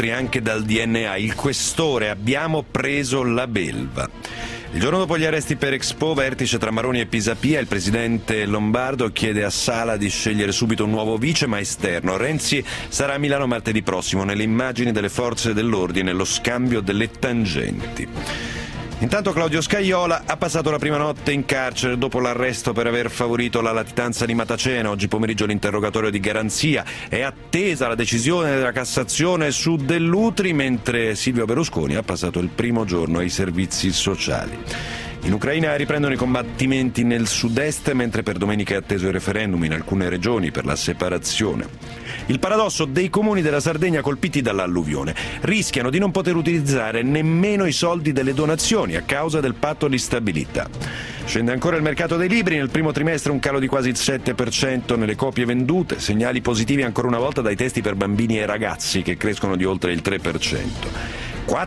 Lutri anche dal DNA. Il questore: abbiamo preso la belva. Il giorno dopo gli arresti per Expo, vertice tra Maroni e Pisapia, il presidente Lombardo chiede a Sala di scegliere subito un nuovo vice, ma esterno. Renzi sarà a Milano martedì prossimo. Nelle immagini delle forze dell'ordine, lo scambio delle tangenti. Intanto Claudio Scajola ha passato la prima notte in carcere dopo l'arresto per aver favorito la latitanza di Matacena. Oggi pomeriggio l'interrogatorio di garanzia. È attesa la decisione della Cassazione su Dell'Utri, mentre Silvio Berlusconi ha passato il primo giorno ai servizi sociali. In Ucraina riprendono i combattimenti nel sud-est, mentre per domenica è atteso il referendum in alcune regioni per la separazione. Il paradosso dei comuni della Sardegna colpiti dall'alluvione: rischiano di non poter utilizzare nemmeno i soldi delle donazioni a causa del patto di stabilità. Scende ancora il mercato dei libri, nel primo trimestre un calo di quasi il 7% nelle copie vendute, segnali positivi ancora una volta dai testi per bambini e ragazzi che crescono di oltre il 3%.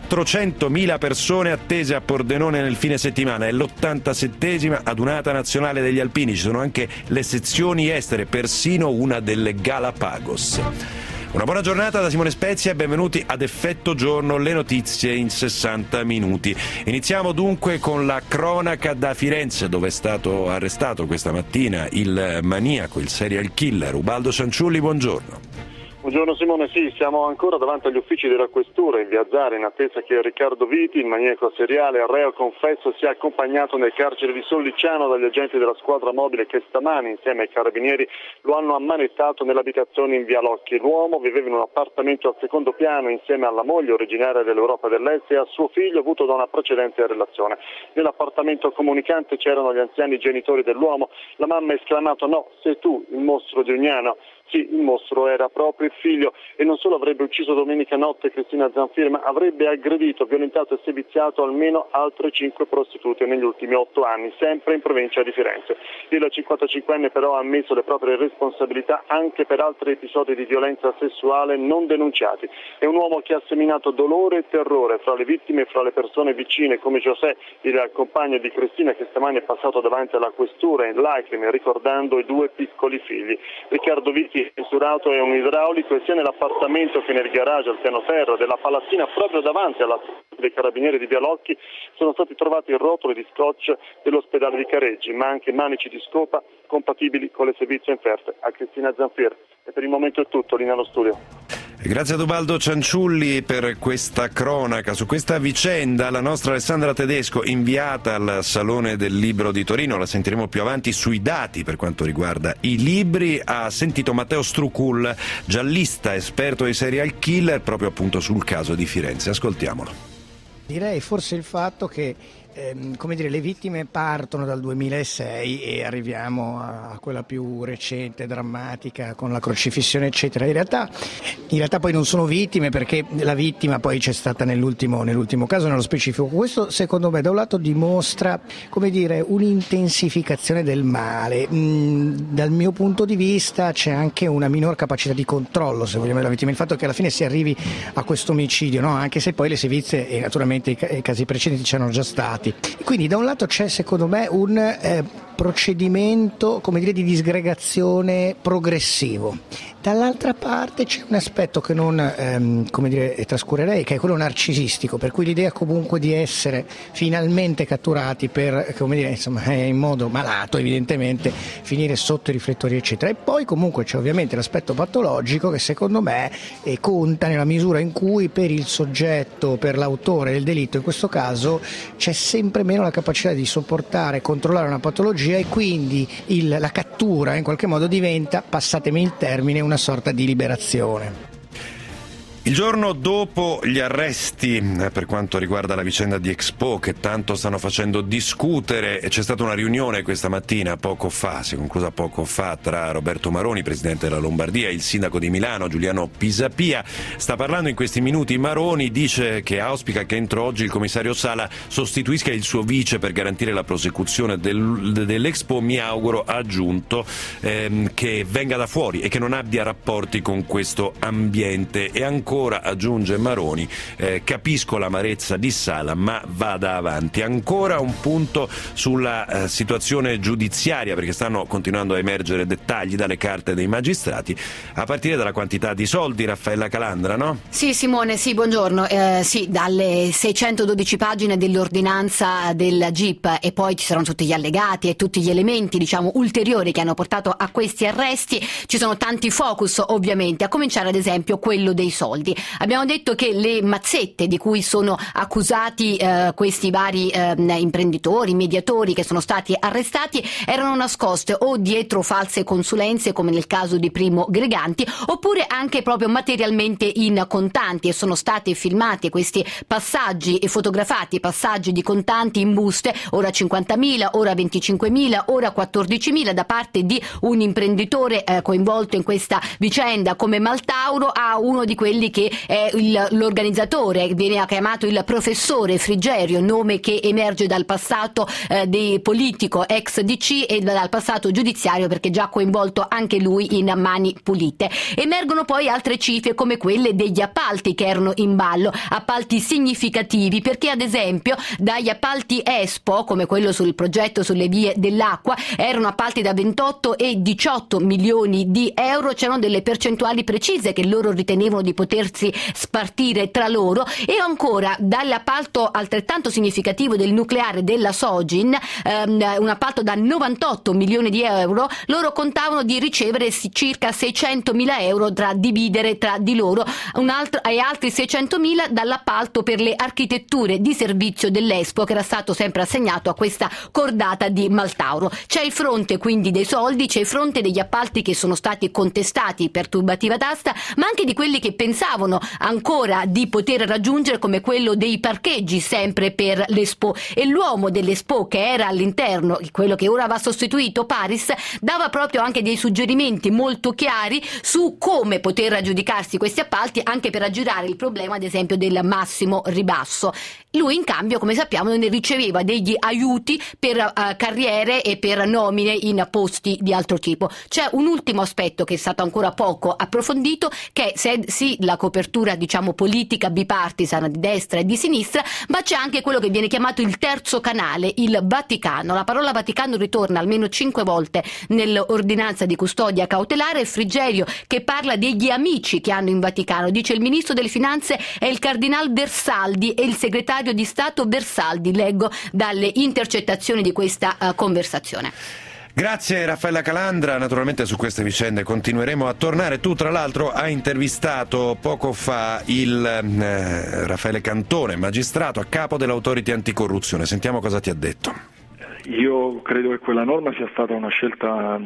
400.000 persone attese a Pordenone nel fine settimana, è l'87ª adunata nazionale degli alpini, ci sono anche le sezioni estere, persino una delle Galapagos. Una buona giornata da Simone Spezia e benvenuti ad Effetto Giorno, le notizie in 60 minuti. Iniziamo dunque con la cronaca da Firenze, dove è stato arrestato questa mattina il maniaco, il serial killer Ubaldo Cianciulli. Buongiorno. Buongiorno Simone, sì, siamo ancora davanti agli uffici della Questura in via Zara in attesa che Riccardo Viti, il maniaco seriale, reo confesso, sia accompagnato nel carcere di Sollicciano dagli agenti della squadra mobile che stamani insieme ai carabinieri lo hanno ammanettato nell'abitazione in via Locchi. L'uomo viveva in un appartamento al secondo piano insieme alla moglie originaria dell'Europa dell'Est e a suo figlio avuto da una precedente relazione. Nell'appartamento comunicante c'erano gli anziani genitori dell'uomo. La mamma ha esclamato: no, sei tu il mostro di Ugnano. Sì, il mostro era proprio il figlio e non solo avrebbe ucciso domenica notte Cristina Zanfir, ma avrebbe aggredito, violentato e seviziato almeno altre 5 prostitute negli ultimi 8 anni, sempre in provincia di Firenze. Il 55enne però ha ammesso le proprie responsabilità anche per altri episodi di violenza sessuale non denunciati. È un uomo che ha seminato dolore e terrore fra le vittime e fra le persone vicine, come José, il compagno di Cristina, che stamani è passato davanti alla questura in lacrime ricordando i 2 piccoli figli. Riccardo Vitti mensurato è un idraulico e sia nell'appartamento che nel garage al piano terra della Palattina, proprio davanti alla dei carabinieri di Bialocchi, sono stati trovati rotoli di scotch dell'ospedale di Careggi, ma anche manici di scopa compatibili con le sevizie inferte a Cristina Zanfir. E per il momento è tutto, linea allo studio. Grazie ad Ubaldo Cianciulli per questa cronaca. Su questa vicenda la nostra Alessandra Tedesco, inviata al Salone del Libro di Torino, la sentiremo più avanti sui dati per quanto riguarda i libri, ha sentito Matteo Strucul, giallista esperto di serial killer, proprio appunto sul caso di Firenze. Ascoltiamolo. Direi forse il fatto che le vittime partono dal 2006 e arriviamo a quella più recente, drammatica, con la crocifissione eccetera. In realtà poi non sono vittime, perché la vittima poi c'è stata nell'ultimo caso, nello specifico. Questo secondo me da un lato dimostra un'intensificazione del male. Dal mio punto di vista c'è anche una minor capacità di controllo, se vogliamo, della vittima. Il fatto che alla fine si arrivi a questo omicidio, no? Anche se poi le sevizie e naturalmente i casi precedenti c'erano già stati. Quindi da un lato c'è secondo me un procedimento di disgregazione progressivo, dall'altra parte c'è un aspetto che non trascurerei, che è quello narcisistico, per cui l'idea comunque di essere finalmente catturati per in modo malato evidentemente finire sotto i riflettori eccetera. E poi comunque c'è ovviamente l'aspetto patologico che secondo me conta nella misura in cui per il soggetto, per l'autore del delitto in questo caso, c'è sempre meno la capacità di sopportare, controllare una patologia, e quindi la cattura in qualche modo diventa, passatemi il termine, una sorta di liberazione. Il giorno dopo gli arresti per quanto riguarda la vicenda di Expo, che tanto stanno facendo discutere, c'è stata una riunione questa mattina, si è conclusa poco fa, tra Roberto Maroni, presidente della Lombardia, e il sindaco di Milano, Giuliano Pisapia. Sta parlando in questi minuti Maroni, dice che auspica che entro oggi il commissario Sala sostituisca il suo vice per garantire la prosecuzione dell'Expo. Mi auguro, ha aggiunto, che venga da fuori e che non abbia rapporti con questo ambiente. E ancora ancora, aggiunge Maroni, capisco l'amarezza di Sala, ma vada avanti. Ancora un punto sulla situazione giudiziaria, perché stanno continuando a emergere dettagli dalle carte dei magistrati, a partire dalla quantità di soldi. Raffaella Calandra, no? Sì, Simone, sì, buongiorno. Sì, dalle 612 pagine dell'ordinanza del GIP, e poi ci saranno tutti gli allegati e tutti gli elementi, diciamo, ulteriori che hanno portato a questi arresti. Ci sono tanti focus, ovviamente, a cominciare ad esempio quello dei soldi. Abbiamo detto che le mazzette di cui sono accusati questi vari imprenditori, mediatori che sono stati arrestati, erano nascoste o dietro false consulenze, come nel caso di Primo Greganti, oppure anche proprio materialmente in contanti, e sono stati filmati questi passaggi e fotografati passaggi di contanti in buste, ora 50.000, ora 25.000, ora 14.000, da parte di un imprenditore coinvolto in questa vicenda come Maltauro, a uno di quelli che è l'organizzatore, viene chiamato il professore Frigerio, nome che emerge dal passato di politico ex DC e dal passato giudiziario, perché già coinvolto anche lui in Mani Pulite. Emergono poi altre cifre come quelle degli appalti che erano in ballo, appalti significativi, perché ad esempio dagli appalti Expo, come quello sul progetto sulle vie dell'acqua, erano appalti da 28 e 18 milioni di euro, c'erano delle percentuali precise che loro ritenevano di potersi spartire tra loro, e ancora dall'appalto altrettanto significativo del nucleare della Sogin, un appalto da 98 milioni di euro, loro contavano di ricevere circa 600.000 euro da dividere tra di loro, e altri 600.000 dall'appalto per le architetture di servizio dell'Expo, che era stato sempre assegnato a questa cordata di Maltauro. C'è il fronte quindi dei soldi, c'è il fronte degli appalti che sono stati contestati per turbativa d'asta, ma anche di quelli che pensavano ancora di poter raggiungere, come quello dei parcheggi sempre per l'Expo. E l'uomo dell'Expo, che era all'interno, quello che ora va sostituito, Paris, dava proprio anche dei suggerimenti molto chiari su come poter aggiudicarsi questi appalti, anche per aggirare il problema ad esempio del massimo ribasso. Lui in cambio, come sappiamo, ne riceveva degli aiuti per carriere e per nomine in posti di altro tipo. C'è un ultimo aspetto che è stato ancora poco approfondito, che è sì la copertura, diciamo, politica bipartisan di destra e di sinistra, ma c'è anche quello che viene chiamato il terzo canale, il Vaticano. La parola Vaticano ritorna almeno 5 volte nell'ordinanza di custodia cautelare. Frigerio, che parla degli amici che hanno in Vaticano, dice: il ministro delle finanze è il cardinal Bersaldi e il segretario di Stato Bersaldi, leggo dalle intercettazioni di questa conversazione. Grazie Raffaella Calandra, naturalmente su queste vicende continueremo a tornare. Tu tra l'altro hai intervistato poco fa il Raffaele Cantone, magistrato a capo dell'Autority Anticorruzione. Sentiamo cosa ti ha detto. Io credo che quella norma sia stata una scelta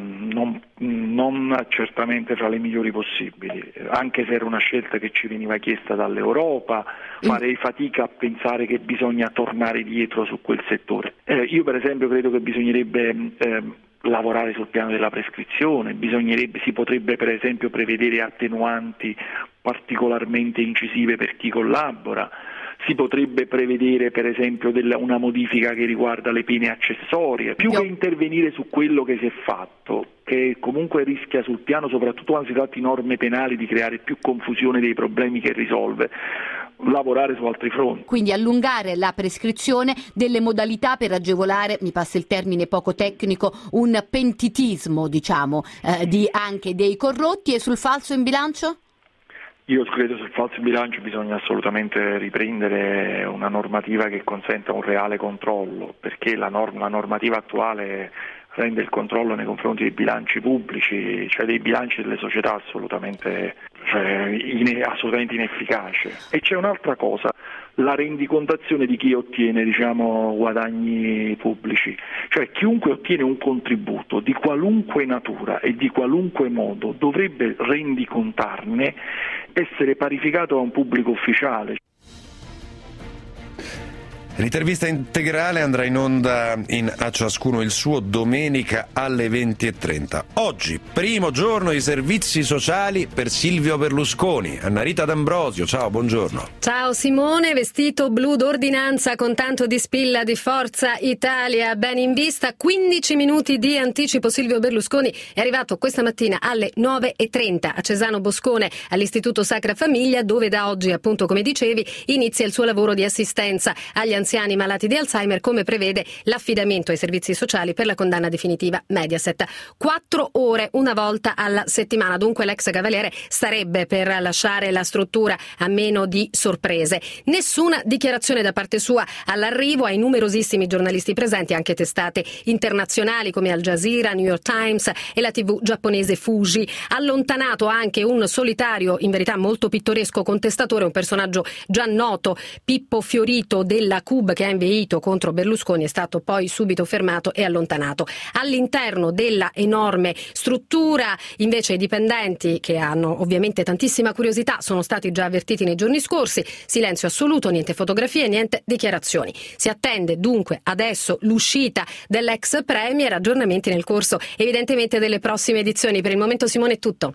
non certamente fra le migliori possibili, anche se era una scelta che ci veniva chiesta dall'Europa. Farei fatica a pensare che bisogna tornare dietro su quel settore. Io per esempio credo che bisognerebbe lavorare sul piano della prescrizione, si potrebbe per esempio prevedere attenuanti particolarmente incisive per chi collabora. Si potrebbe prevedere per esempio una modifica che riguarda le pene accessorie, più che intervenire su quello che si è fatto, che comunque rischia sul piano, soprattutto quando si tratta di norme penali, di creare più confusione dei problemi che risolve, lavorare su altri fronti. Quindi allungare la prescrizione, delle modalità per agevolare, mi passa il termine poco tecnico, un pentitismo, diciamo, anche dei corrotti. E sul falso in bilancio? Io credo sul falso in bilancio bisogna assolutamente riprendere una normativa che consenta un reale controllo, perché la normativa attuale rende il controllo nei confronti dei bilanci pubblici, cioè dei bilanci delle società, assolutamente inefficace. E c'è un'altra cosa, la rendicontazione di chi ottiene, guadagni pubblici, cioè chiunque ottiene un contributo di qualunque natura e di qualunque modo dovrebbe rendicontarne, essere parificato a un pubblico ufficiale. L'intervista integrale andrà in onda in A ciascuno il suo domenica alle 20:30. Oggi, primo giorno di servizi sociali per Silvio Berlusconi. Annarita D'Ambrosio, ciao, buongiorno. Ciao Simone, vestito blu d'ordinanza con tanto di spilla di Forza Italia ben in vista. 15 minuti di anticipo. Silvio Berlusconi è arrivato questa mattina alle 9:30 a Cesano Boscone all'Istituto Sacra Famiglia, dove da oggi, appunto come dicevi, inizia il suo lavoro di assistenza agli anziani malati di Alzheimer, come prevede l'affidamento ai servizi sociali per la condanna definitiva Mediaset. 4 ore una volta alla settimana, dunque l'ex cavaliere starebbe per lasciare la struttura a meno di sorprese. Nessuna dichiarazione da parte sua all'arrivo. Ai numerosissimi giornalisti presenti, anche testate internazionali come Al Jazeera, New York Times e la TV giapponese Fuji. Allontanato anche un solitario, in verità molto pittoresco contestatore, un personaggio già noto, Pippo Fiorito della CUB, che ha inveito contro Berlusconi, è stato poi subito fermato e allontanato. All'interno della enorme struttura, invece, i dipendenti, che hanno ovviamente tantissima curiosità, sono stati già avvertiti nei giorni scorsi. Silenzio assoluto, niente fotografie, niente dichiarazioni. Si attende dunque adesso l'uscita dell'ex premier, aggiornamenti nel corso evidentemente delle prossime edizioni. Per il momento, Simone, è tutto.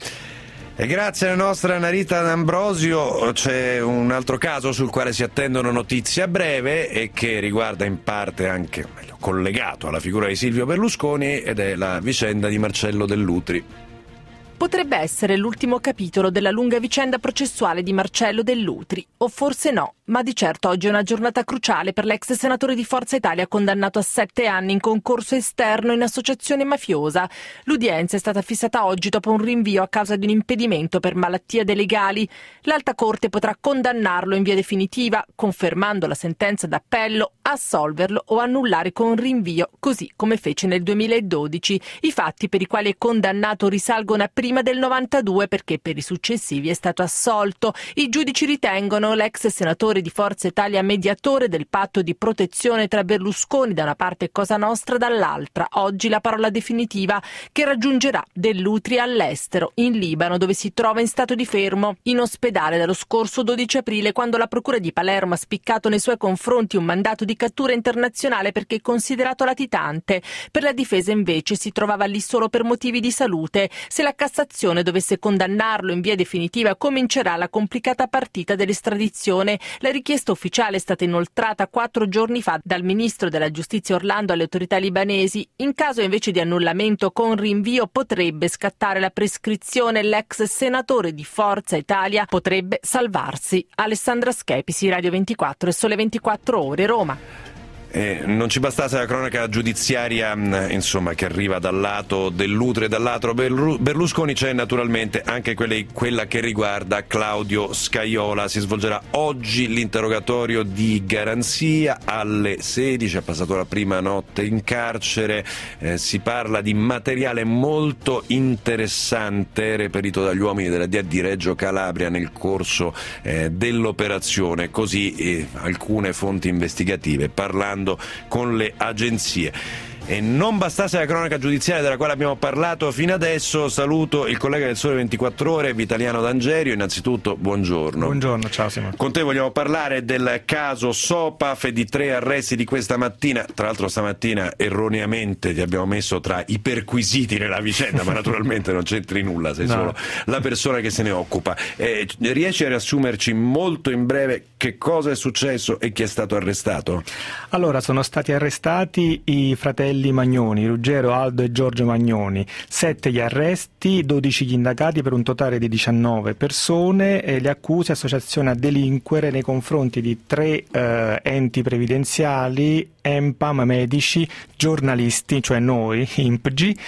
E grazie alla nostra Annarita D'Ambrosio. C'è un altro caso sul quale si attendono notizie a breve e che riguarda in parte anche, collegato alla figura di Silvio Berlusconi, ed è la vicenda di Marcello Dell'Utri. Potrebbe essere l'ultimo capitolo della lunga vicenda processuale di Marcello Dell'Utri, o forse no, ma di certo oggi è una giornata cruciale per l'ex senatore di Forza Italia condannato a 7 anni in concorso esterno in associazione mafiosa. L'udienza è stata fissata oggi dopo un rinvio a causa di un impedimento per malattia dei legali. L'Alta Corte potrà condannarlo in via definitiva, confermando la sentenza d'appello, assolverlo o annullare con rinvio, così come fece nel 2012. I fatti per i quali è condannato risalgono a prima del 92, perché per i successivi è stato assolto. I giudici ritengono l'ex senatore di Forza Italia mediatore del patto di protezione tra Berlusconi da una parte e Cosa Nostra dall'altra. Oggi la parola definitiva che raggiungerà Dell'Utri all'estero, in Libano, dove si trova in stato di fermo, in ospedale dallo scorso 12 aprile, quando la procura di Palermo ha spiccato nei suoi confronti un mandato di cattura internazionale perché considerato latitante. Per la difesa invece si trovava lì solo per motivi di salute. Se la Cassazione dovesse condannarlo in via definitiva, comincerà la complicata partita dell'estradizione. La richiesta ufficiale è stata inoltrata 4 giorni fa dal ministro della Giustizia Orlando alle autorità libanesi. In caso invece di annullamento con rinvio potrebbe scattare la prescrizione. L'ex senatore di Forza Italia potrebbe salvarsi. Alessandra Schepisi, Radio 24 e Sole 24 Ore, Roma. Non ci bastasse la cronaca giudiziaria, insomma, che arriva dal lato Dell'Utri e dal lato Berlusconi, c'è naturalmente anche quella che riguarda Claudio Scajola. Si svolgerà oggi l'interrogatorio di garanzia alle 16, ha passato la prima notte in carcere. Si parla di materiale molto interessante reperito dagli uomini della DIA di Reggio Calabria nel corso dell'operazione, così alcune fonti investigative parlando con le agenzie. E non bastasse la cronaca giudiziaria della quale abbiamo parlato fino adesso, saluto il collega del Sole 24 Ore, Vitaliano D'Angerio. Innanzitutto buongiorno. Buongiorno, ciao Simone. Con te vogliamo parlare del caso Sopaf e di 3 arresti di questa mattina. Tra l'altro stamattina erroneamente ti abbiamo messo tra i perquisiti nella vicenda, ma naturalmente non c'entri nulla, sei solo la persona che se ne occupa. Riesci a riassumerci molto in breve che cosa è successo e chi è stato arrestato? Allora, sono stati arrestati i fratelli Magnoni, Ruggero, Aldo e Giorgio Magnoni. 7 gli arresti, 12 gli indagati per un totale di 19 persone e le accuse: associazione a delinquere nei confronti di 3 enti previdenziali, ENPAM, medici, giornalisti, cioè noi, INPGI,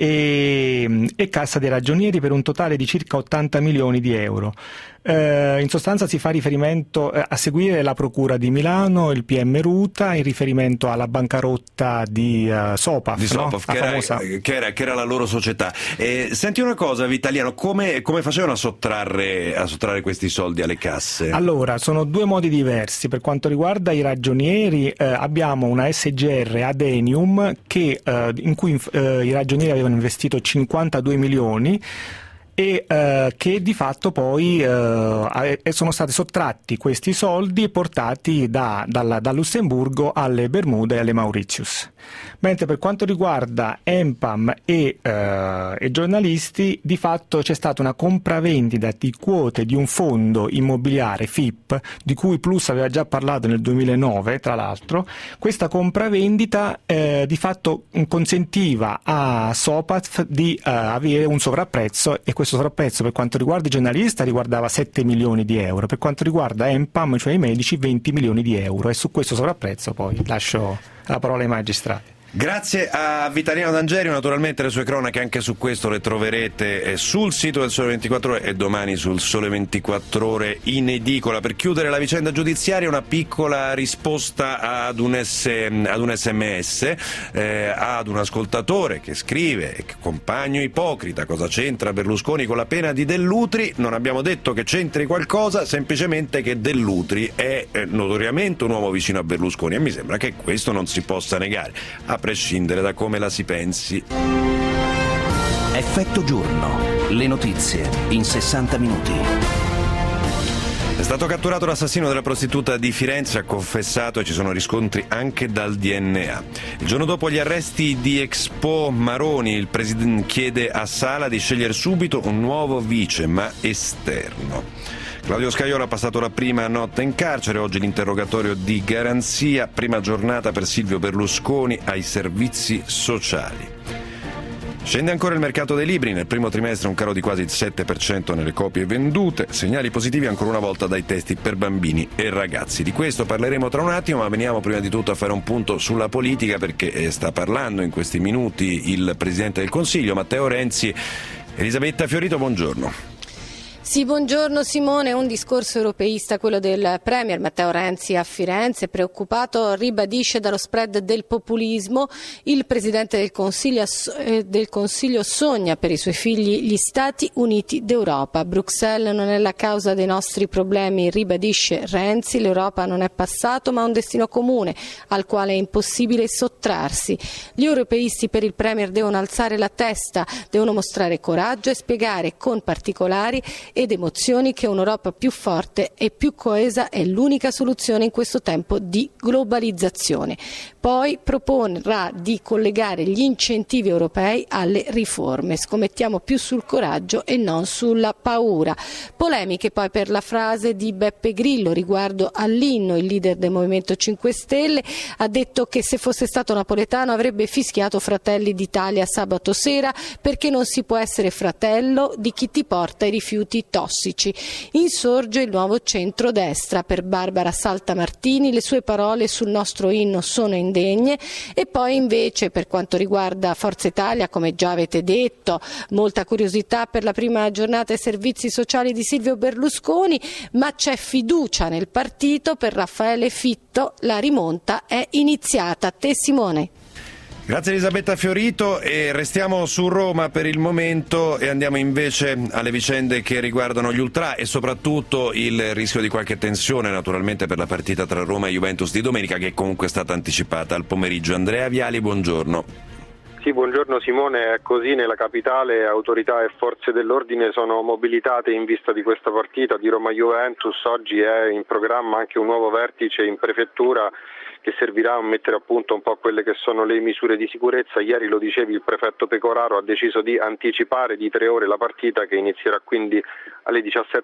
e Cassa dei Ragionieri per un totale di circa 80 milioni di euro. In sostanza si fa riferimento a seguire la Procura di Milano, il PM Ruta, in riferimento alla bancarotta di Sopaf, Sopaf, no? che era la loro società. Senti una cosa, Vitaliano, come facevano a sottrarre questi soldi alle casse? Allora, sono 2 modi diversi. Per quanto riguarda i ragionieri, abbiamo una SGR Adenium in cui i ragionieri avevano investito 52 milioni e che di fatto poi sono stati sottratti questi soldi e portati da Lussemburgo alle Bermude e alle Mauritius. Mentre per quanto riguarda Empam e giornalisti, di fatto c'è stata una compravendita di quote di un fondo immobiliare FIP, di cui Plus aveva già parlato nel 2009, tra l'altro. Questa compravendita di fatto consentiva a Sopat di avere un sovrapprezzo, e questo sovrapprezzo per quanto riguarda i giornalisti riguardava 7 milioni di euro, per quanto riguarda Empam, cioè i medici, 20 milioni di euro, e su questo sovrapprezzo poi lascio la parola ai magistrati. Grazie a Vitaliano D'Angeri, naturalmente le sue cronache anche su questo le troverete sul sito del Sole 24 Ore e domani sul Sole 24 Ore in edicola. Per chiudere la vicenda giudiziaria, una piccola risposta ad un SMS, ad un ascoltatore che scrive: compagno ipocrita, cosa c'entra Berlusconi con la pena di Dell'Utri? Non abbiamo detto che c'entri qualcosa, semplicemente che Dell'Utri è notoriamente un uomo vicino a Berlusconi, e mi sembra che questo non si possa negare, a prescindere da come la si pensi. Effetto giorno. Le notizie in 60 minuti. È stato catturato l'assassino della prostituta di Firenze, ha confessato, e ci sono riscontri anche dal DNA. Il giorno dopo gli arresti di Expo Maroni, il presidente chiede a Sala di scegliere subito un nuovo vice, ma esterno. Claudio Scajola ha passato la prima notte in carcere, oggi l'interrogatorio di garanzia, prima giornata per Silvio Berlusconi ai servizi sociali. Scende ancora il mercato dei libri, nel primo trimestre un calo di quasi il 7% nelle copie vendute, segnali positivi ancora una volta dai testi per bambini e ragazzi. Di questo parleremo tra un attimo, ma veniamo prima di tutto a fare un punto sulla politica, perché sta parlando in questi minuti il Presidente del Consiglio, Matteo Renzi. Elisabetta Fiorito, buongiorno. Sì, buongiorno Simone. Un discorso europeista, quello del Premier Matteo Renzi a Firenze, preoccupato, ribadisce dallo spread del populismo. Il Presidente del Consiglio sogna per i suoi figli gli Stati Uniti d'Europa. Bruxelles non è la causa dei nostri problemi, ribadisce Renzi. L'Europa non è passato ma un destino comune al quale è impossibile sottrarsi. Gli europeisti per il Premier devono alzare la testa, devono mostrare coraggio e spiegare con particolari ed emozioni che un'Europa più forte e più coesa è l'unica soluzione in questo tempo di globalizzazione. Poi proporrà di collegare gli incentivi europei alle riforme. Scommettiamo più sul coraggio e non sulla paura. Polemiche poi per la frase di Beppe Grillo riguardo all'inno. Il leader del Movimento 5 Stelle ha detto che se fosse stato napoletano avrebbe fischiato Fratelli d'Italia sabato sera, perché non si può essere fratello di chi ti porta i rifiuti tossici. Insorge il nuovo centrodestra. Per Barbara Saltamartini le sue parole sul nostro inno sono indegne. E poi invece per quanto riguarda Forza Italia, come già avete detto, molta curiosità per la prima giornata ai servizi sociali di Silvio Berlusconi, ma c'è fiducia nel partito per Raffaele Fitto, la rimonta è iniziata. A te Simone. Grazie Elisabetta Fiorito, e restiamo su Roma per il momento e andiamo invece alle vicende che riguardano gli ultra e soprattutto il rischio di qualche tensione naturalmente per la partita tra Roma e Juventus di domenica, che comunque è stata anticipata al pomeriggio. Andrea Viali, buongiorno. Sì, buongiorno Simone. È così, nella capitale autorità e forze dell'ordine sono mobilitate in vista di questa partita di Roma-Juventus. Oggi è in programma anche un nuovo vertice in prefettura che servirà a mettere a punto un po' quelle che sono le misure di sicurezza. Ieri, lo dicevi, il prefetto Pecoraro ha deciso di anticipare di 3 ore la partita, che inizierà quindi alle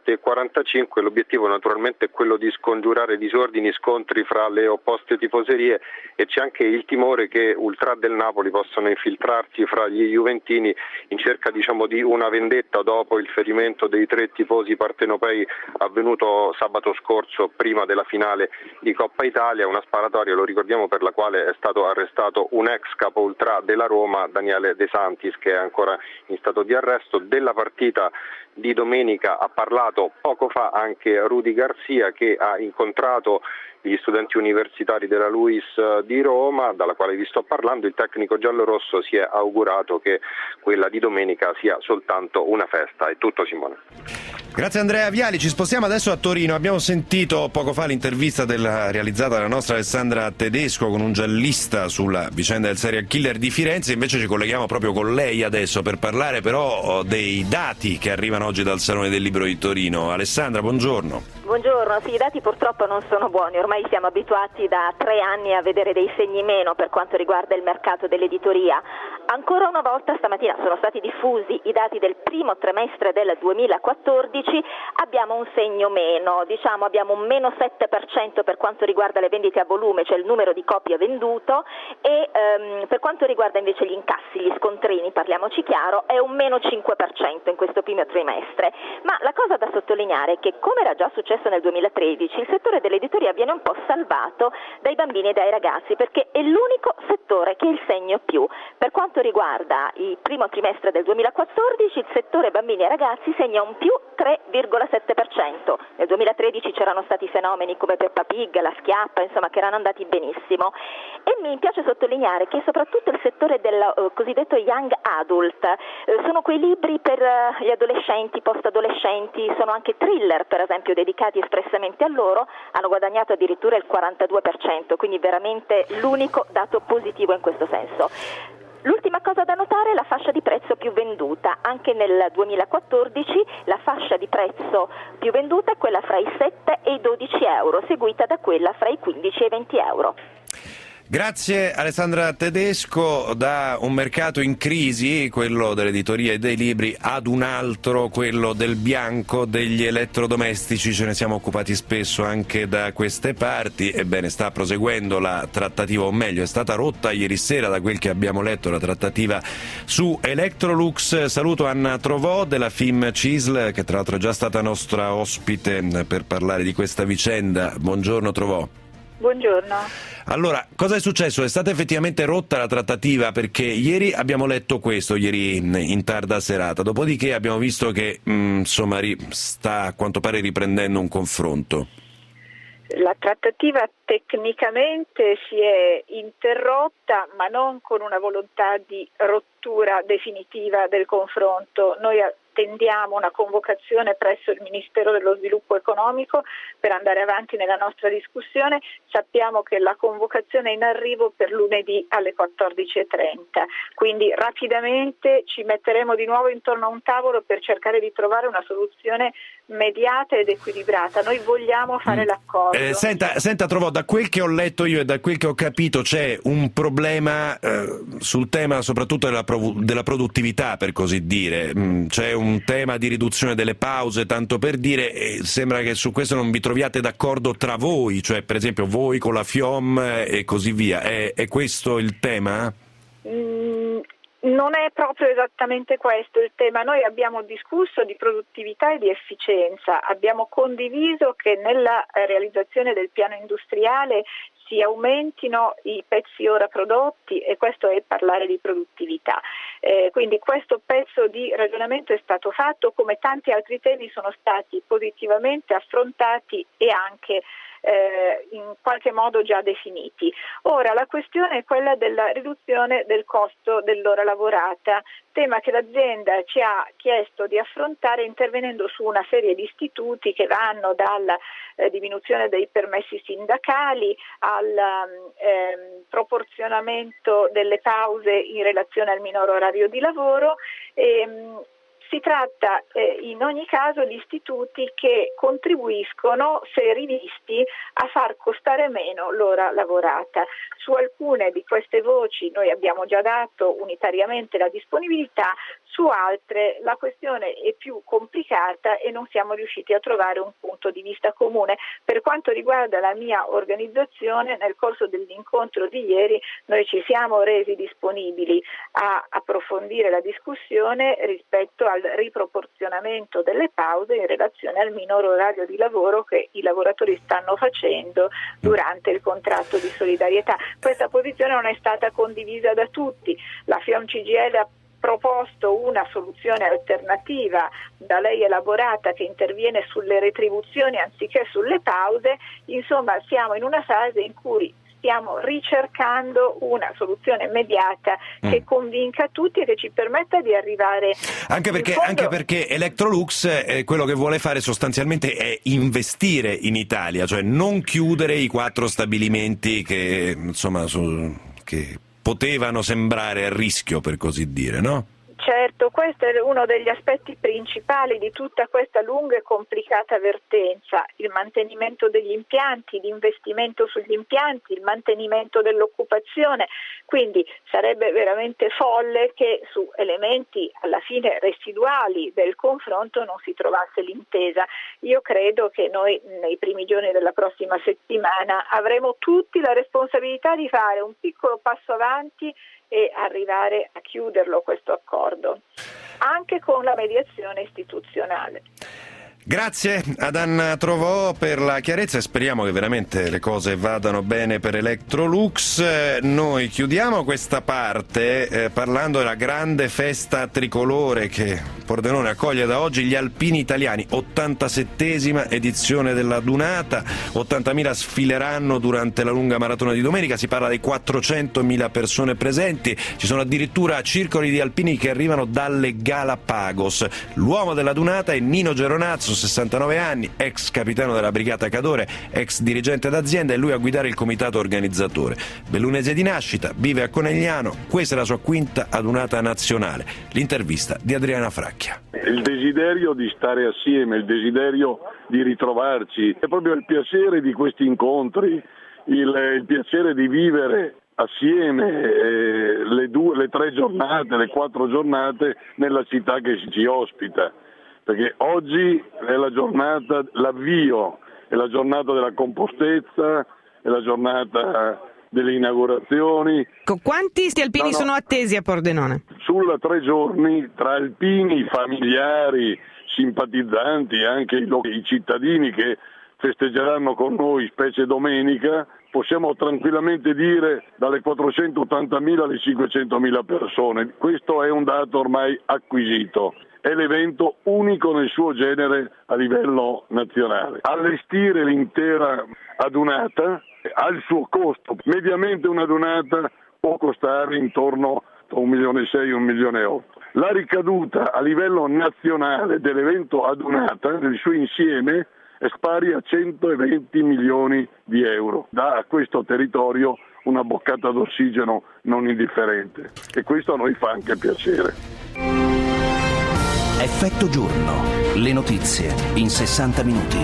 17:45. L'obiettivo naturalmente è quello di scongiurare disordini, scontri fra le opposte tifoserie, e c'è anche il timore che ultra del Napoli possano infiltrarsi fra gli juventini in cerca di una vendetta dopo il ferimento dei 3 tifosi partenopei avvenuto sabato scorso prima della finale di Coppa Italia. Una sparatoria, lo ricordiamo, per la quale è stato arrestato un ex capo ultra della Roma, Daniele De Santis, che è ancora in stato di arresto. Della partita di domenica ha parlato poco fa anche Rudy Garcia, che ha incontrato degli studenti universitari della LUISS di Roma, dalla quale vi sto parlando. Il tecnico giallorosso si è augurato che quella di domenica sia soltanto una festa. È tutto, Simone. Grazie Andrea Viali, ci spostiamo adesso a Torino. Abbiamo sentito poco fa l'intervista realizzata dalla nostra Alessandra Tedesco con un giallista sulla vicenda del serial killer di Firenze, invece ci colleghiamo proprio con lei adesso per parlare però dei dati che arrivano oggi dal Salone del Libro di Torino. Alessandra, buongiorno. Buongiorno, sì, i dati purtroppo non sono buoni, ormai siamo abituati da 3 anni a vedere dei segni meno per quanto riguarda il mercato dell'editoria. Ancora una volta stamattina sono stati diffusi i dati del primo trimestre del 2014, abbiamo un segno meno, abbiamo un meno 7% per quanto riguarda le vendite a volume, cioè il numero di copie venduto, e per quanto riguarda invece gli incassi, gli scontrini, parliamoci chiaro, è un meno 5% in questo primo trimestre. Ma la cosa da sottolineare è che, come era già successo nel 2013, il settore dell'editoria viene un po' salvato dai bambini e dai ragazzi, perché è l'unico settore che è il segno più. Per quanto riguarda il primo trimestre del 2014, il settore bambini e ragazzi segna un più 3,7%. Nel 2013 c'erano stati fenomeni come Peppa Pig, La Schiappa, insomma, che erano andati benissimo. E mi piace sottolineare che soprattutto il settore del cosiddetto young adult, sono quei libri per gli adolescenti, post-adolescenti, sono anche thriller per esempio dedicati espressamente a loro, hanno guadagnato addirittura il 42%, quindi veramente l'unico dato positivo in questo senso. L'ultima cosa da notare è la fascia di prezzo più venduta. Anche nel 2014 la fascia di prezzo più venduta è quella fra i 7 e i 12 euro, seguita da quella fra i 15 e i 20 euro. Grazie Alessandra Tedesco. Da un mercato in crisi, quello dell'editoria e dei libri, ad un altro, quello del bianco, degli elettrodomestici. Ce ne siamo occupati spesso anche da queste parti. Ebbene, sta proseguendo la trattativa, o meglio è stata rotta ieri sera, da quel che abbiamo letto, la trattativa su Electrolux. Saluto Anna Trovò della FIM CISL, che tra l'altro è già stata nostra ospite per parlare di questa vicenda. Buongiorno Trovò. Buongiorno. Allora, cosa è successo? È stata effettivamente rotta la trattativa? Perché ieri abbiamo letto questo, ieri in tarda serata, dopodiché abbiamo visto che sta a quanto pare riprendendo un confronto. La trattativa tecnicamente si è interrotta, ma non con una volontà di rottura definitiva del confronto. Noi attendiamo una convocazione presso il Ministero dello Sviluppo Economico per andare avanti nella nostra discussione. Sappiamo che la convocazione è in arrivo per lunedì alle 14:30, quindi rapidamente ci metteremo di nuovo intorno a un tavolo per cercare di trovare una soluzione mediata ed equilibrata. Noi vogliamo fare l'accordo. Senta Trovò, da quel che ho letto io e da quel che ho capito c'è un problema sul tema soprattutto della produttività, per così dire. C'è un tema di riduzione delle pause, tanto per dire, e sembra che su questo non vi troviate d'accordo tra voi, cioè per esempio voi con la FIOM e così via. È questo il tema? Non è proprio esattamente questo il tema. Noi abbiamo discusso di produttività e di efficienza, abbiamo condiviso che nella realizzazione del piano industriale si aumentino i pezzi ora prodotti, e questo è parlare di produttività. Quindi questo pezzo di ragionamento è stato fatto, come tanti altri temi sono stati positivamente affrontati e anche in qualche modo già definiti. Ora la questione è quella della riduzione del costo dell'ora lavorata, tema che l'azienda ci ha chiesto di affrontare intervenendo su una serie di istituti che vanno dalla diminuzione dei permessi sindacali al proporzionamento delle pause in relazione al minor orario di lavoro. Si tratta in ogni caso di istituti che contribuiscono, se rivisti, a far costare meno l'ora lavorata. Su alcune di queste voci noi abbiamo già dato unitariamente la disponibilità, su altre la questione è più complicata e non siamo riusciti a trovare un punto di vista comune. Per quanto riguarda la mia organizzazione, nel corso dell'incontro di ieri noi ci siamo resi disponibili a approfondire la discussione rispetto al riproporzionamento delle pause in relazione al minor orario di lavoro che i lavoratori stanno facendo durante il contratto di solidarietà. Questa posizione non è stata condivisa da tutti. La FIOM CGIL ha proposto una soluzione alternativa da lei elaborata che interviene sulle retribuzioni anziché sulle pause. Insomma, siamo in una fase in cui stiamo ricercando una soluzione immediata che convinca tutti e che ci permetta di arrivare anche perché Electrolux quello che vuole fare sostanzialmente è investire in Italia, cioè non chiudere i 4 stabilimenti che insomma che potevano sembrare a rischio, per così dire, no? Certo, questo è uno degli aspetti principali di tutta questa lunga e complicata vertenza, il mantenimento degli impianti, l'investimento sugli impianti, il mantenimento dell'occupazione, quindi sarebbe veramente folle che su elementi alla fine residuali del confronto non si trovasse l'intesa. Io credo che noi nei primi giorni della prossima settimana avremo tutti la responsabilità di fare un piccolo passo avanti e arrivare a chiuderlo questo accordo, anche con la mediazione istituzionale. Grazie ad Anna Trovò per la chiarezza e speriamo che veramente le cose vadano bene per Electrolux. Noi chiudiamo questa parte parlando della grande festa tricolore che Pordenone accoglie da oggi gli alpini italiani, 87esima edizione della Dunata, 80.000 sfileranno durante la lunga maratona di domenica, si parla di 400.000 persone presenti, ci sono addirittura circoli di alpini che arrivano dalle Galapagos. L'uomo della Dunata è Nino Geronazzo, 69 anni, ex capitano della Brigata Cadore, ex dirigente d'azienda e lui a guidare il comitato organizzatore. Bellunese di nascita, vive a Conegliano, questa è la sua 5ª adunata nazionale. L'intervista di Adriana Fracchia. Il desiderio di stare assieme, il desiderio di ritrovarci, è proprio il piacere di questi incontri, il piacere di vivere assieme le 3 giornate, le 4 giornate nella città che ci ospita. Perché oggi è la giornata, l'avvio, è la giornata della compostezza, è la giornata delle inaugurazioni. Quanti alpini sono attesi a Pordenone? Sulla 3 giorni, tra alpini, familiari, simpatizzanti, anche i cittadini che festeggeranno con noi, specie domenica, possiamo tranquillamente dire dalle 480.000 alle 500.000 persone. Questo è un dato ormai acquisito. È l'evento unico nel suo genere a livello nazionale. Allestire l'intera adunata ha il suo costo. Mediamente una adunata può costare intorno a 1,6 milioni, 1,8 milioni. La ricaduta a livello nazionale dell'evento adunata, nel suo insieme, è pari a 120 milioni di euro. Dà a questo territorio una boccata d'ossigeno non indifferente e questo a noi fa anche piacere. Effetto giorno. Le notizie in 60 minuti.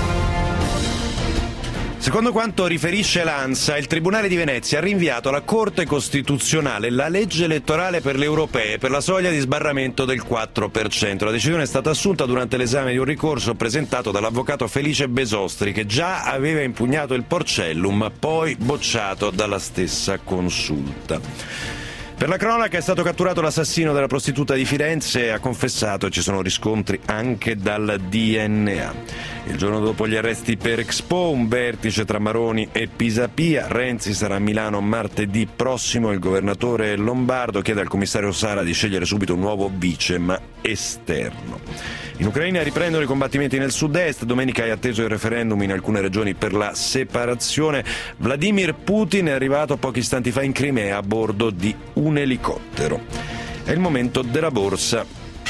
Secondo quanto riferisce l'ANSA, il Tribunale di Venezia ha rinviato alla Corte Costituzionale la legge elettorale per le europee per la soglia di sbarramento del 4%. La decisione è stata assunta durante l'esame di un ricorso presentato dall'avvocato Felice Besostri, che già aveva impugnato il Porcellum, poi bocciato dalla stessa consulta. Per la cronaca è stato catturato l'assassino della prostituta di Firenze e ha confessato e ci sono riscontri anche dal DNA. Il giorno dopo gli arresti per Expo, un vertice tra Maroni e Pisapia. Renzi sarà a Milano martedì prossimo. Il governatore lombardo chiede al commissario Sala di scegliere subito un nuovo vice, ma esterno. In Ucraina riprendono i combattimenti nel sud-est. Domenica è atteso il referendum in alcune regioni per la separazione. Vladimir Putin è arrivato pochi istanti fa in Crimea a bordo di un elicottero. È il momento della borsa.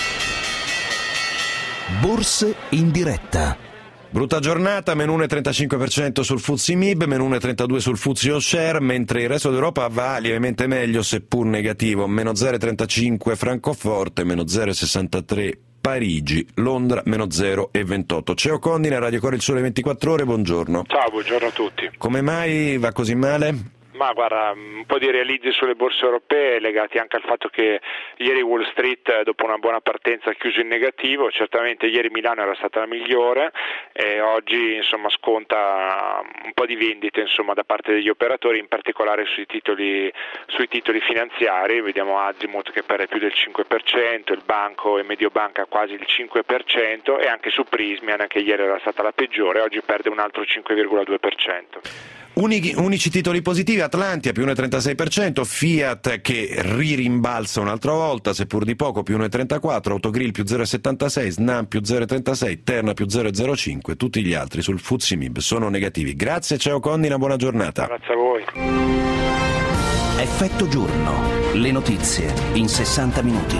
Borse in diretta. Brutta giornata, meno 1,35% sul FTSE MIB, meno 1,32% sul FTSE All Share, mentre il resto d'Europa va lievemente meglio, seppur negativo, meno 0,35% Francoforte, meno 0,63% Parigi, Londra meno 0,28. Ceo Condina, Radio Core Il Sole 24 Ore, buongiorno. Ciao, buongiorno a tutti. Come mai va così male? Ma guarda, un po' di realizzi sulle borse europee legati anche al fatto che ieri Wall Street dopo una buona partenza ha chiuso in negativo. Certamente ieri Milano era stata la migliore e oggi insomma sconta un po' di vendite insomma da parte degli operatori, in particolare sui titoli finanziari. Vediamo Azimut che perde più del 5%, il Banco e Mediobanca quasi il 5% e anche su Prismian, che ieri era stata la peggiore, oggi perde un altro 5,2%. Unici titoli positivi: Atlantia più 1,36%, Fiat che ririmbalza un'altra volta, seppur di poco, più 1,34%, Autogrill più 0,76%, Snam più 0,36%, Terna più 0,05%, tutti gli altri sul FTSE MIB sono negativi. Grazie, ciao Conny, una buona giornata. Grazie a voi. Effetto giorno, le notizie in 60 minuti.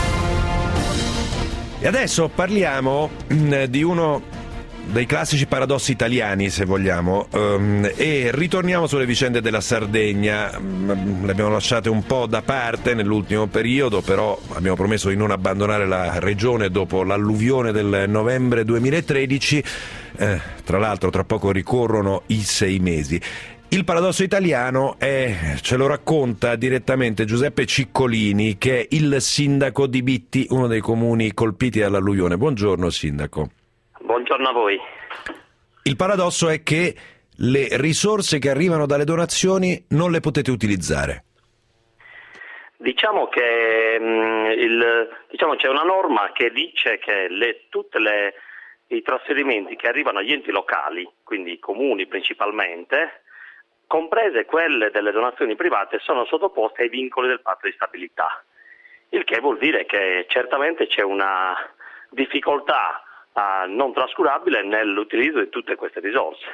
E adesso parliamo di uno dei classici paradossi italiani, se vogliamo, e ritorniamo sulle vicende della Sardegna. Le abbiamo lasciate un po' da parte nell'ultimo periodo, però abbiamo promesso di non abbandonare la regione dopo l'alluvione del novembre 2013. Tra l'altro tra poco ricorrono i 6 mesi. Il paradosso italiano ce lo racconta direttamente Giuseppe Ciccolini, che è il sindaco di Bitti, uno dei comuni colpiti dall'alluvione. Buongiorno sindaco. Buongiorno a voi. Il paradosso è che le risorse che arrivano dalle donazioni non le potete utilizzare. Diciamo che c'è una norma che dice che tutti i trasferimenti che arrivano agli enti locali, quindi i comuni principalmente, comprese quelle delle donazioni private, sono sottoposte ai vincoli del patto di stabilità, il che vuol dire che certamente c'è una difficoltà non trascurabile nell'utilizzo di tutte queste risorse.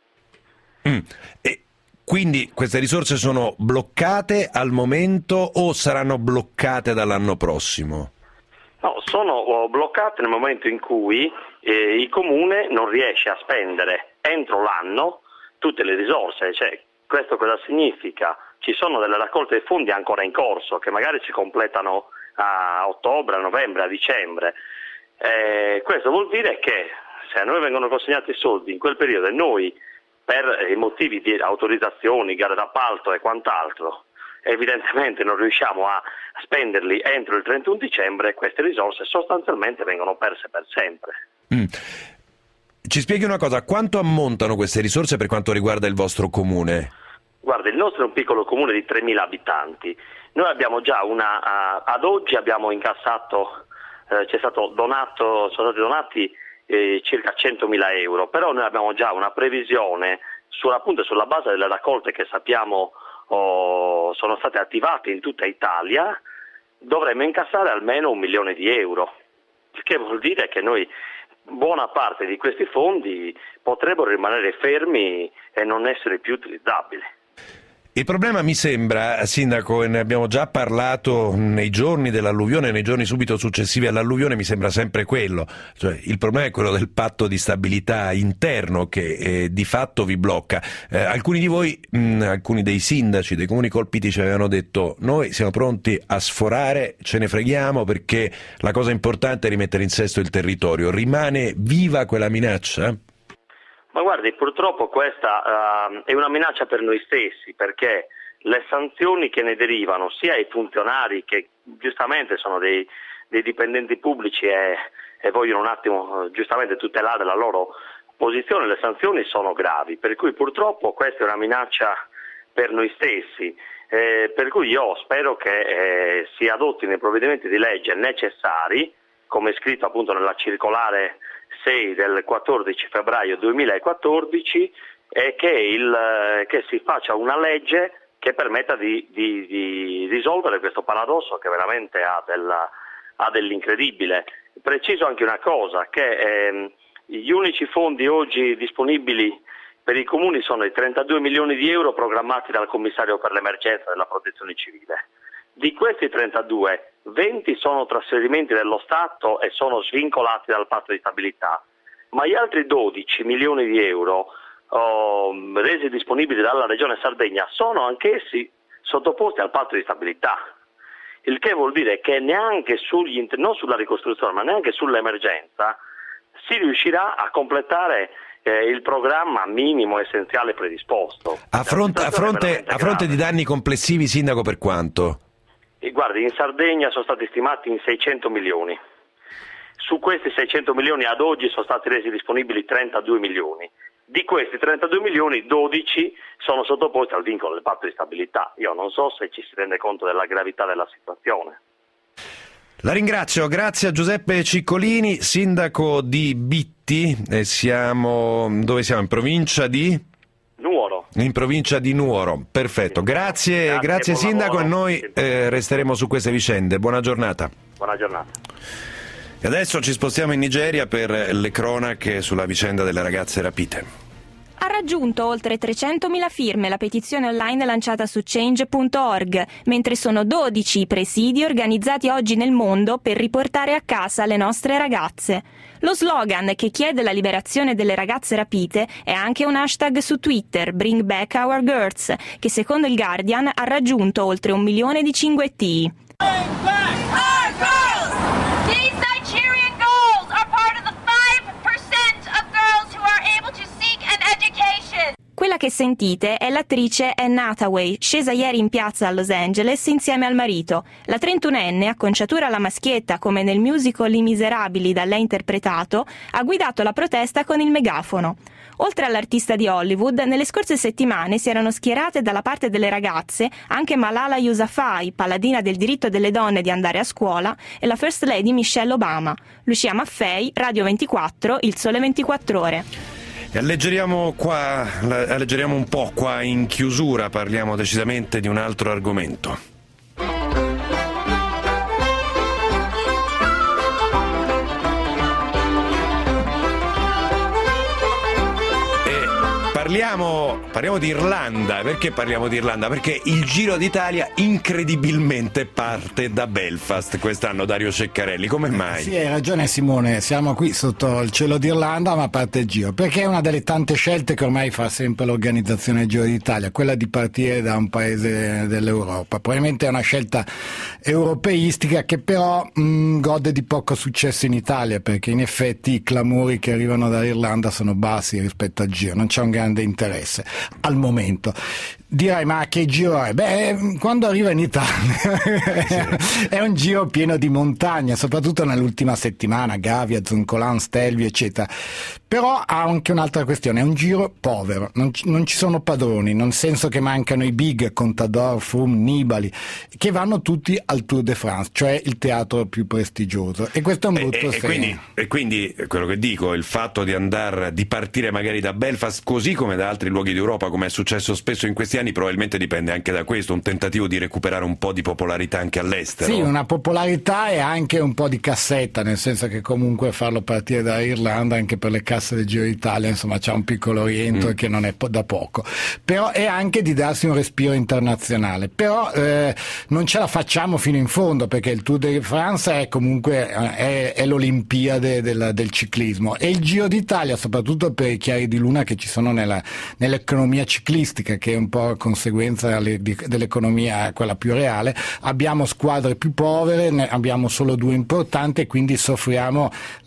E quindi queste risorse sono bloccate al momento o saranno bloccate dall'anno prossimo? No, sono bloccate nel momento in cui il comune non riesce a spendere entro l'anno tutte le risorse. Cioè, questo cosa significa? Ci sono delle raccolte di fondi ancora in corso che magari si completano a ottobre, a novembre, a dicembre. Questo vuol dire che se a noi vengono consegnati i soldi in quel periodo e noi per i motivi di autorizzazioni, gare d'appalto e quant'altro evidentemente non riusciamo a spenderli entro il 31 dicembre, queste risorse sostanzialmente vengono perse per sempre. Ci spieghi una cosa, quanto ammontano queste risorse per quanto riguarda il vostro comune? Guarda, il nostro è un piccolo comune di 3.000 abitanti. Noi abbiamo già ad oggi abbiamo incassato, sono stati donati circa 100.000 euro, però noi abbiamo già una previsione sulla base delle raccolte che sappiamo sono state attivate in tutta Italia, dovremmo incassare almeno 1 milione di euro, il che vuol dire che noi buona parte di questi fondi potrebbero rimanere fermi e non essere più utilizzabili. Il problema, mi sembra, sindaco, e ne abbiamo già parlato nei giorni dell'alluvione, nei giorni subito successivi all'alluvione, mi sembra sempre quello. Cioè, il problema è quello del patto di stabilità interno che di fatto vi blocca. Alcuni di voi, alcuni dei sindaci dei comuni colpiti ci avevano detto: noi siamo pronti a sforare, ce ne freghiamo perché la cosa importante è rimettere in sesto il territorio. Rimane viva quella minaccia? Ma guardi, purtroppo questa è una minaccia per noi stessi, perché le sanzioni che ne derivano sia ai funzionari che giustamente sono dei dipendenti pubblici e vogliono un attimo giustamente tutelare la loro posizione, le sanzioni sono gravi, per cui purtroppo questa è una minaccia per noi stessi, per cui io spero che si adottino i provvedimenti di legge necessari, come è scritto appunto nella circolare 6 del 14 febbraio 2014, e che si faccia una legge che permetta di risolvere questo paradosso che veramente ha dell'incredibile. Preciso anche una cosa, che gli unici fondi oggi disponibili per i comuni sono i 32 milioni di euro programmati dal commissario per l'emergenza della protezione civile. Di questi 32, 20 sono trasferimenti dello Stato e sono svincolati dal patto di stabilità, ma gli altri 12 milioni di euro resi disponibili dalla Regione Sardegna sono anch'essi sottoposti al patto di stabilità, il che vuol dire che neanche non sulla ricostruzione ma neanche sull'emergenza si riuscirà a completare il programma minimo essenziale predisposto. A fronte di danni complessivi, sindaco, per quanto? Guardi, in Sardegna sono stati stimati in 600 milioni. Su questi 600 milioni ad oggi sono stati resi disponibili 32 milioni. Di questi 32 milioni, 12 sono sottoposti al vincolo del patto di stabilità. Io non so se ci si rende conto della gravità della situazione. La ringrazio, grazie a Giuseppe Ciccolini, sindaco di Bitti. Dove siamo? In provincia di? Nuoro. In provincia di Nuoro, perfetto. Grazie Sindaco, e noi resteremo su queste vicende. Buona giornata. Buona giornata. E adesso ci spostiamo in Nigeria per le cronache sulla vicenda delle ragazze rapite. Ha raggiunto oltre 300.000 firme la petizione online lanciata su change.org, mentre sono 12 i presidi organizzati oggi nel mondo per riportare a casa le nostre ragazze. Lo slogan che chiede la liberazione delle ragazze rapite è anche un hashtag su Twitter, Bring Back Our Girls, che secondo il Guardian ha raggiunto oltre 1 milione di cinguettii. Quella che sentite è l'attrice Anne Hathaway, scesa ieri in piazza a Los Angeles insieme al marito. La 31enne, acconciatura alla maschietta come nel musical I Miserabili da lei interpretato, ha guidato la protesta con il megafono. Oltre all'artista di Hollywood, nelle scorse settimane si erano schierate dalla parte delle ragazze anche Malala Yousafzai, paladina del diritto delle donne di andare a scuola, e la First Lady Michelle Obama. Lucia Maffei, Radio 24, Il Sole 24 Ore. E alleggeriamo un po' qua in chiusura, parliamo decisamente di un altro argomento. Parliamo di Irlanda. Perché parliamo di Irlanda? Perché il Giro d'Italia incredibilmente parte da Belfast quest'anno, Dario Ceccarelli. Come mai? Sì, hai ragione Simone, siamo qui sotto il cielo d'Irlanda, ma parte il Giro. Perché è una delle tante scelte che ormai fa sempre l'organizzazione del Giro d'Italia, quella di partire da un paese dell'Europa. Probabilmente è una scelta europeistica che però gode di poco successo in Italia, perché in effetti i clamori che arrivano dall'Irlanda sono bassi rispetto al Giro, non c'è un grande interesse al momento. Dirai, ma che giro è? Beh, quando arriva in Italia è un giro pieno di montagne, soprattutto nell'ultima settimana, Gavia, Zoncolan, Stelvio, eccetera. Però ha anche un'altra questione, è un giro povero, non ci sono padroni, nel senso che mancano i big, Contador, Froome, Nibali, che vanno tutti al Tour de France, cioè il teatro più prestigioso. E questo è un brutto segno. E quindi quello che dico, il fatto di partire magari da Belfast, così come da altri luoghi d'Europa, come è successo spesso in questi anni, probabilmente dipende anche da questo, un tentativo di recuperare un po' di popolarità anche all'estero. Sì, una popolarità e anche un po' di cassetta, nel senso che comunque farlo partire da Irlanda anche per le casse del Giro d'Italia, insomma c'è un piccolo rientro che non è da poco, però è anche di darsi un respiro internazionale, però non ce la facciamo fino in fondo, perché il Tour de France è comunque è l'Olimpiade del ciclismo, e il Giro d'Italia, soprattutto per i chiari di luna che ci sono nell'economia ciclistica, che è un po' conseguenza dell'economia quella più reale, abbiamo squadre più povere, ne abbiamo solo 2 importanti, e quindi soffriamo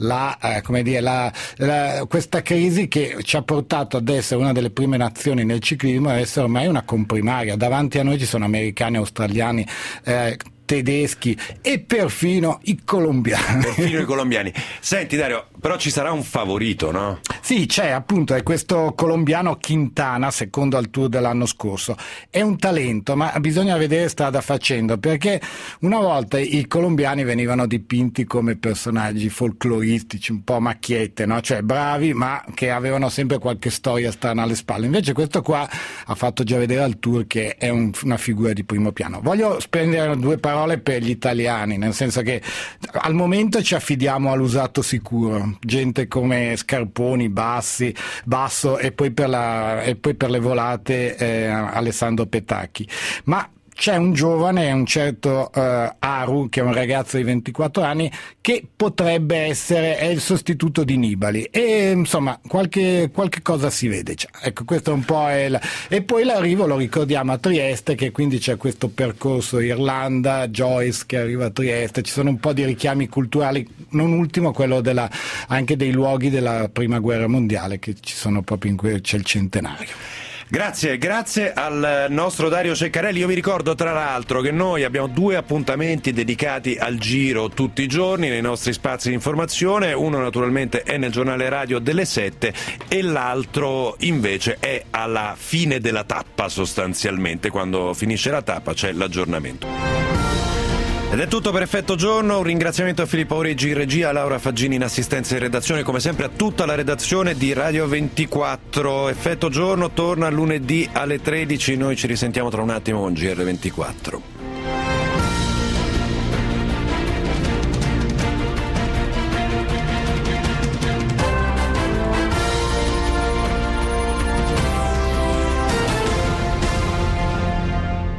questa crisi che ci ha portato ad essere una delle prime nazioni nel ciclismo, ad essere ormai una comprimaria. Davanti a noi ci sono americani, australiani, tedeschi e perfino i colombiani. Senti Dario, però ci sarà un favorito, no? Sì, c'è, appunto, è questo colombiano Quintana, secondo al Tour dell'anno scorso. È un talento, ma bisogna vedere strada facendo, perché una volta i colombiani venivano dipinti come personaggi folcloristici, un po' macchiette, no? Cioè bravi, ma che avevano sempre qualche storia strana alle spalle. Invece questo qua ha fatto già vedere al Tour che è una figura di primo piano. Voglio spendere 2 parole per gli italiani, nel senso che al momento ci affidiamo all'usato sicuro, gente come Scarponi, Basso e poi per le volate Alessandro Petacchi, ma c'è un giovane, un certo Aru, che è un ragazzo di 24 anni, che potrebbe essere il sostituto di Nibali, e insomma qualche cosa si vede già. Ecco, questo è un po' e poi l'arrivo lo ricordiamo a Trieste, che quindi c'è questo percorso Irlanda, Joyce che arriva a Trieste, ci sono un po' di richiami culturali, non ultimo quello anche dei luoghi della prima guerra mondiale, che ci sono proprio in cui c'è il centenario. Grazie al nostro Dario Ceccarelli. Io vi ricordo tra l'altro che noi abbiamo 2 appuntamenti dedicati al Giro tutti i giorni nei nostri spazi di informazione. Uno naturalmente è nel giornale radio delle 7 e l'altro invece è alla fine della tappa, sostanzialmente quando finisce la tappa c'è l'aggiornamento. Ed è tutto per Effetto Giorno, un ringraziamento a Filippo Aureggi in regia, a Laura Faggini in assistenza in redazione, come sempre a tutta la redazione di Radio 24. Effetto Giorno torna lunedì alle 13, noi ci risentiamo tra un attimo con GR24.